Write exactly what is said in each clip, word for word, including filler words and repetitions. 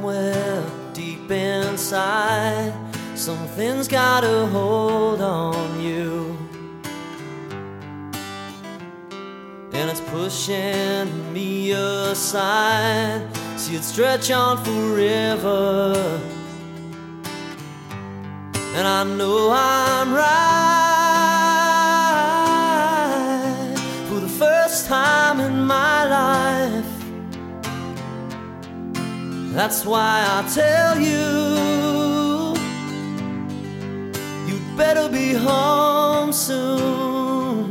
somewhere deep inside, something's got a hold on you, and it's pushing me aside. See it stretch on forever, and I know I'm right for the first time in my life. That's why I tell you, you'd better be home soon.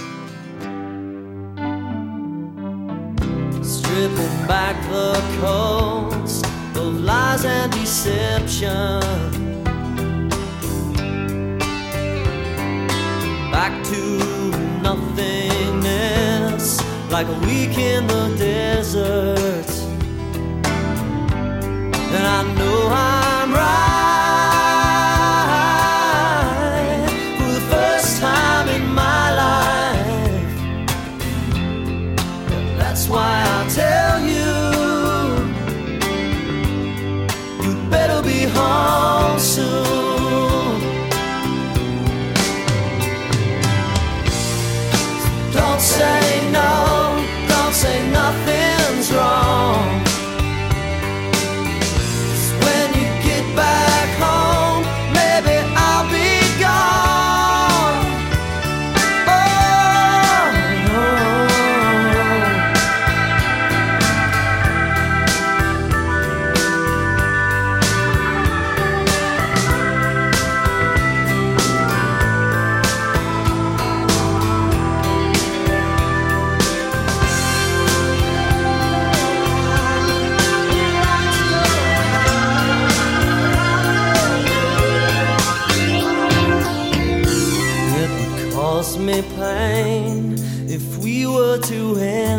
Stripping back the coats of lies and deception, back to nothingness, like a week in the desert. And I know I'm right for the first time in my life. That's why I tell you, you'd better be home soon. Don't say no, don't say nothing's wrong. When you get back home, maybe I'll be gone. Oh, me pain if we were to end